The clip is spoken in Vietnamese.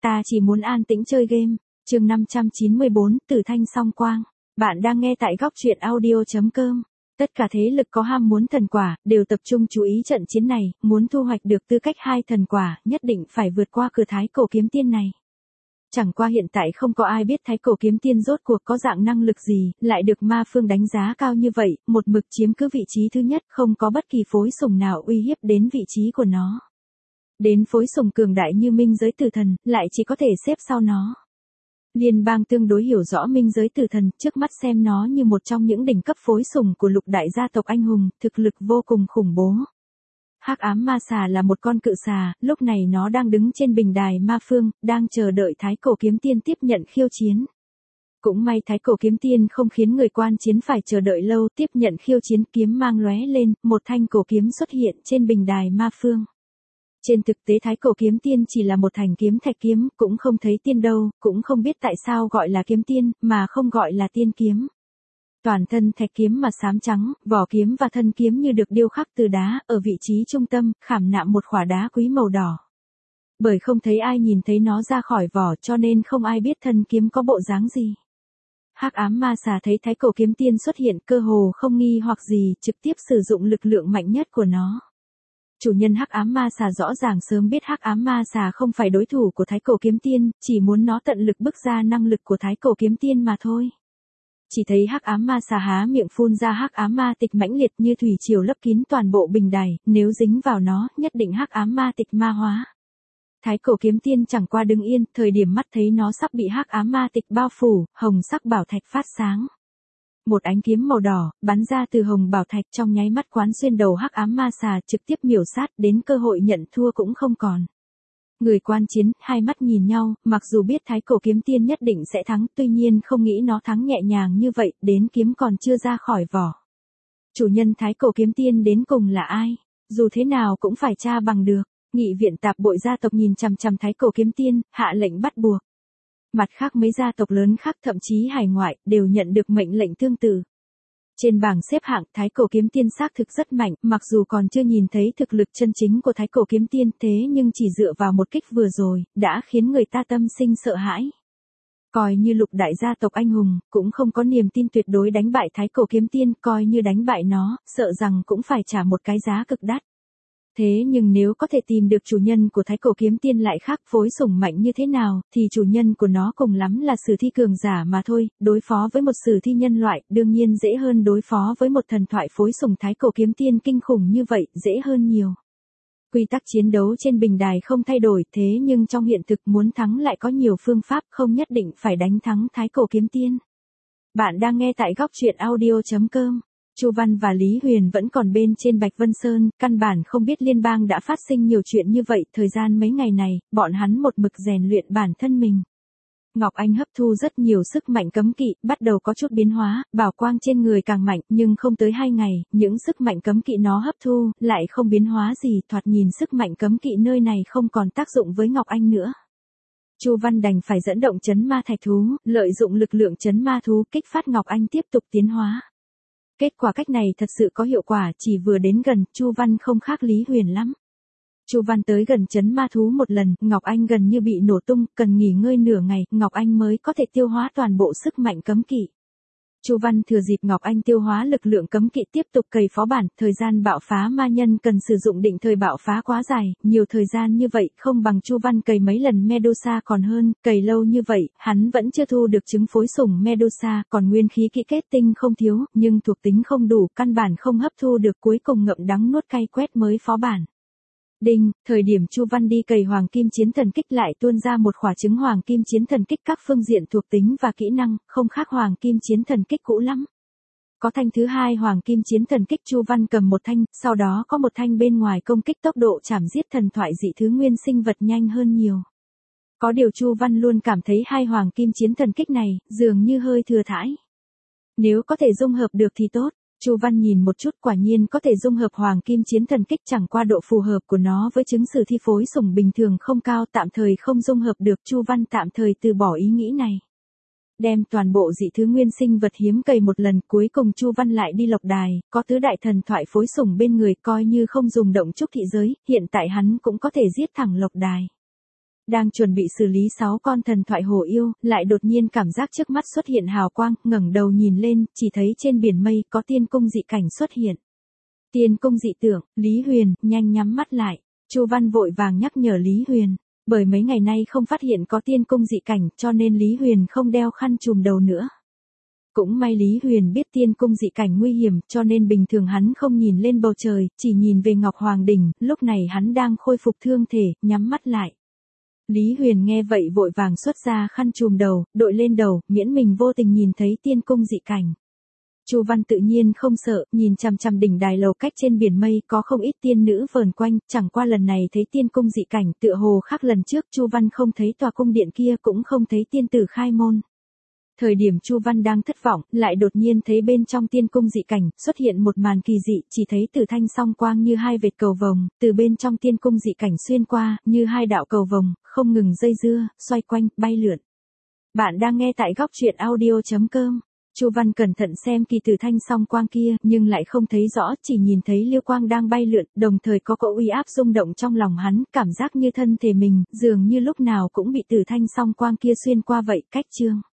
Ta chỉ muốn an tĩnh chơi game. Chương 594, Tử Thanh Song Quang. Bạn đang nghe tại góc truyện audio.com. Tất cả thế lực có ham muốn thần quả, đều tập trung chú ý trận chiến này, muốn thu hoạch được tư cách 2 thần quả, nhất định phải vượt qua cửa Thái Cổ Kiếm Tiên này. Chẳng qua hiện tại không có ai biết Thái Cổ Kiếm Tiên rốt cuộc có dạng năng lực gì, lại được ma phương đánh giá cao như vậy, một mực chiếm cứ vị trí thứ nhất, không có bất kỳ phối sủng nào uy hiếp đến vị trí của nó. Đến phối sủng cường đại như minh giới tử thần, lại chỉ có thể xếp sau nó. Liên bang tương đối hiểu rõ minh giới tử thần, trước mắt xem nó như một trong những đỉnh cấp phối sủng của lục đại gia tộc anh hùng, thực lực vô cùng khủng bố. Hắc ám ma xà là một con cự xà, lúc này nó đang đứng trên bình đài ma phương, đang chờ đợi Thái Cổ Kiếm Tiên tiếp nhận khiêu chiến. Cũng may Thái Cổ Kiếm Tiên không khiến người quan chiến phải chờ đợi lâu, tiếp nhận khiêu chiến, kiếm mang lóe lên, một thanh cổ kiếm xuất hiện trên bình đài ma phương. Trên thực tế Thái Cổ Kiếm Tiên chỉ là một thanh kiếm thạch kiếm, cũng không thấy tiên đâu, cũng không biết tại sao gọi là kiếm tiên, mà không gọi là tiên kiếm. Toàn thân thạch kiếm mà xám trắng, vỏ kiếm và thân kiếm như được điêu khắc từ đá, ở vị trí trung tâm, khảm nạm một khỏa đá quý màu đỏ. Bởi không thấy ai nhìn thấy nó ra khỏi vỏ cho nên không ai biết thân kiếm có bộ dáng gì. Hắc ám ma xà thấy Thái Cổ Kiếm Tiên xuất hiện cơ hồ không nghi hoặc gì, trực tiếp sử dụng lực lượng mạnh nhất của nó. Chủ nhân Hắc ám ma xà rõ ràng sớm biết Hắc ám ma xà không phải đối thủ của Thái Cổ Kiếm Tiên, chỉ muốn nó tận lực bức ra năng lực của Thái Cổ Kiếm Tiên mà thôi. Chỉ thấy Hắc ám ma xà há miệng phun ra hắc ám ma tịch mãnh liệt như thủy triều lấp kín toàn bộ bình đài, nếu dính vào nó, nhất định hắc ám ma tịch ma hóa. Thái Cổ Kiếm Tiên chẳng qua đứng yên, thời điểm mắt thấy nó sắp bị hắc ám ma tịch bao phủ, hồng sắc bảo thạch phát sáng. Một ánh kiếm màu đỏ bắn ra từ hồng bảo thạch, trong nháy mắt quán xuyên đầu hắc ám ma xà, trực tiếp miểu sát, đến cơ hội nhận thua cũng không còn. Người quan chiến, hai mắt nhìn nhau, mặc dù biết Thái Cổ Kiếm Tiên nhất định sẽ thắng, tuy nhiên không nghĩ nó thắng nhẹ nhàng như vậy, đến kiếm còn chưa ra khỏi vỏ. Chủ nhân Thái Cổ Kiếm Tiên đến cùng là ai? Dù thế nào cũng phải tra bằng được. Nghị viện tạp bội gia tộc nhìn chằm chằm Thái Cổ Kiếm Tiên, hạ lệnh bắt buộc. Mặt khác mấy gia tộc lớn khác thậm chí hải ngoại, đều nhận được mệnh lệnh tương tự. Trên bảng xếp hạng, Thái Cổ Kiếm Tiên xác thực rất mạnh, mặc dù còn chưa nhìn thấy thực lực chân chính của Thái Cổ Kiếm Tiên, thế nhưng chỉ dựa vào một kích vừa rồi, đã khiến người ta tâm sinh sợ hãi. Coi như lục đại gia tộc anh hùng, cũng không có niềm tin tuyệt đối đánh bại Thái Cổ Kiếm Tiên, coi như đánh bại nó, sợ rằng cũng phải trả một cái giá cực đắt. Thế nhưng nếu có thể tìm được chủ nhân của Thái Cổ Kiếm Tiên lại khác phối sủng mạnh như thế nào, thì chủ nhân của nó cùng lắm là sử thi cường giả mà thôi, đối phó với một sử thi nhân loại, đương nhiên dễ hơn đối phó với một thần thoại phối sủng Thái Cổ Kiếm Tiên kinh khủng như vậy, dễ hơn nhiều. Quy tắc chiến đấu trên bình đài không thay đổi, thế nhưng trong hiện thực muốn thắng lại có nhiều phương pháp, không nhất định phải đánh thắng Thái Cổ Kiếm Tiên. Bạn đang nghe tại góc truyện audio.com. Chu Văn và Lý Huyền vẫn còn bên trên Bạch Vân Sơn, căn bản không biết liên bang đã phát sinh nhiều chuyện như vậy, thời gian mấy ngày này, bọn hắn một mực rèn luyện bản thân mình. Ngọc Anh hấp thu rất nhiều sức mạnh cấm kỵ, bắt đầu có chút biến hóa, bảo quang trên người càng mạnh, nhưng không tới 2 ngày, những sức mạnh cấm kỵ nó hấp thu, lại không biến hóa gì, thoạt nhìn sức mạnh cấm kỵ nơi này không còn tác dụng với Ngọc Anh nữa. Chu Văn đành phải dẫn động trấn ma thạch thú, lợi dụng lực lượng trấn ma thú kích phát Ngọc Anh tiếp tục tiến hóa. Kết quả cách này thật sự có hiệu quả, chỉ vừa đến gần, Chu Văn không khác Lý Huyền lắm. Chu Văn tới gần trấn ma thú một lần, Ngọc Anh gần như bị nổ tung, cần nghỉ ngơi nửa ngày, Ngọc Anh mới có thể tiêu hóa toàn bộ sức mạnh cấm kỵ. Chu Văn thừa dịp Ngọc Anh tiêu hóa lực lượng cấm kỵ tiếp tục cày phó bản, thời gian bạo phá ma nhân cần sử dụng định thời bạo phá quá dài, nhiều thời gian như vậy không bằng Chu Văn cày mấy lần Medusa còn hơn, cày lâu như vậy, hắn vẫn chưa thu được trứng phối sủng Medusa, còn nguyên khí kỹ kết tinh không thiếu, nhưng thuộc tính không đủ, căn bản không hấp thu được, cuối cùng ngậm đắng nuốt cay quét mới phó bản. Đinh, thời điểm Chu Văn đi cày Hoàng Kim Chiến Thần Kích lại tuôn ra một quả trứng Hoàng Kim Chiến Thần Kích, các phương diện thuộc tính và kỹ năng, không khác Hoàng Kim Chiến Thần Kích cũ lắm. Có thanh thứ hai Hoàng Kim Chiến Thần Kích, Chu Văn cầm một thanh, sau đó có một thanh bên ngoài công kích tốc độ chảm giết thần thoại dị thứ nguyên sinh vật nhanh hơn nhiều. Có điều Chu Văn luôn cảm thấy hai Hoàng Kim Chiến Thần Kích này, dường như hơi thừa thãi. Nếu có thể dung hợp được thì tốt. Chu Văn nhìn một chút, quả nhiên có thể dung hợp Hoàng Kim Chiến Thần Kích, chẳng qua độ phù hợp của nó với chứng sử thi phối sủng bình thường không cao, tạm thời không dung hợp được, Chu Văn tạm thời từ bỏ ý nghĩ này. Đem toàn bộ dị thứ nguyên sinh vật hiếm cày một lần, cuối cùng Chu Văn lại đi lộc đài, có tứ đại thần thoại phối sủng bên người, coi như không dùng động trúc thị giới, hiện tại hắn cũng có thể giết thẳng lộc đài. Đang chuẩn bị xử lý 6 con thần thoại hồ yêu, lại đột nhiên cảm giác trước mắt xuất hiện hào quang, ngẩng đầu nhìn lên, chỉ thấy trên biển mây có tiên cung dị cảnh xuất hiện. Tiên cung dị tượng, Lý Huyền, nhanh nhắm mắt lại. Chu Văn vội vàng nhắc nhở Lý Huyền, bởi mấy ngày nay không phát hiện có tiên cung dị cảnh, cho nên Lý Huyền không đeo khăn trùm đầu nữa. Cũng may Lý Huyền biết tiên cung dị cảnh nguy hiểm, cho nên bình thường hắn không nhìn lên bầu trời, chỉ nhìn về Ngọc Hoàng Đỉnh, lúc này hắn đang khôi phục thương thể, nhắm mắt lại. Lý Huyền nghe vậy vội vàng xuất ra khăn trùm đầu, đội lên đầu, miễn mình vô tình nhìn thấy tiên cung dị cảnh. Chu Văn tự nhiên không sợ, nhìn chằm chằm đỉnh đài lầu cách trên biển mây có không ít tiên nữ vờn quanh, chẳng qua lần này thấy tiên cung dị cảnh tựa hồ khác lần trước Chu Văn không thấy tòa cung điện kia cũng không thấy tiên tử khai môn. Thời điểm Chu Văn đang thất vọng, lại đột nhiên thấy bên trong tiên cung dị cảnh xuất hiện một màn kỳ dị, chỉ thấy Tử Thanh song quang như hai vệt cầu vồng, từ bên trong tiên cung dị cảnh xuyên qua, như hai đạo cầu vồng, không ngừng dây dưa, xoay quanh, bay lượn. Bạn đang nghe tại góc truyện audio.com. Chu Văn cẩn thận xem kỳ Tử Thanh song quang kia, nhưng lại không thấy rõ, chỉ nhìn thấy liêu quang đang bay lượn, đồng thời có cỗ uy áp rung động trong lòng hắn, cảm giác như thân thể mình, dường như lúc nào cũng bị Tử Thanh song quang kia xuyên qua vậy, cách chương.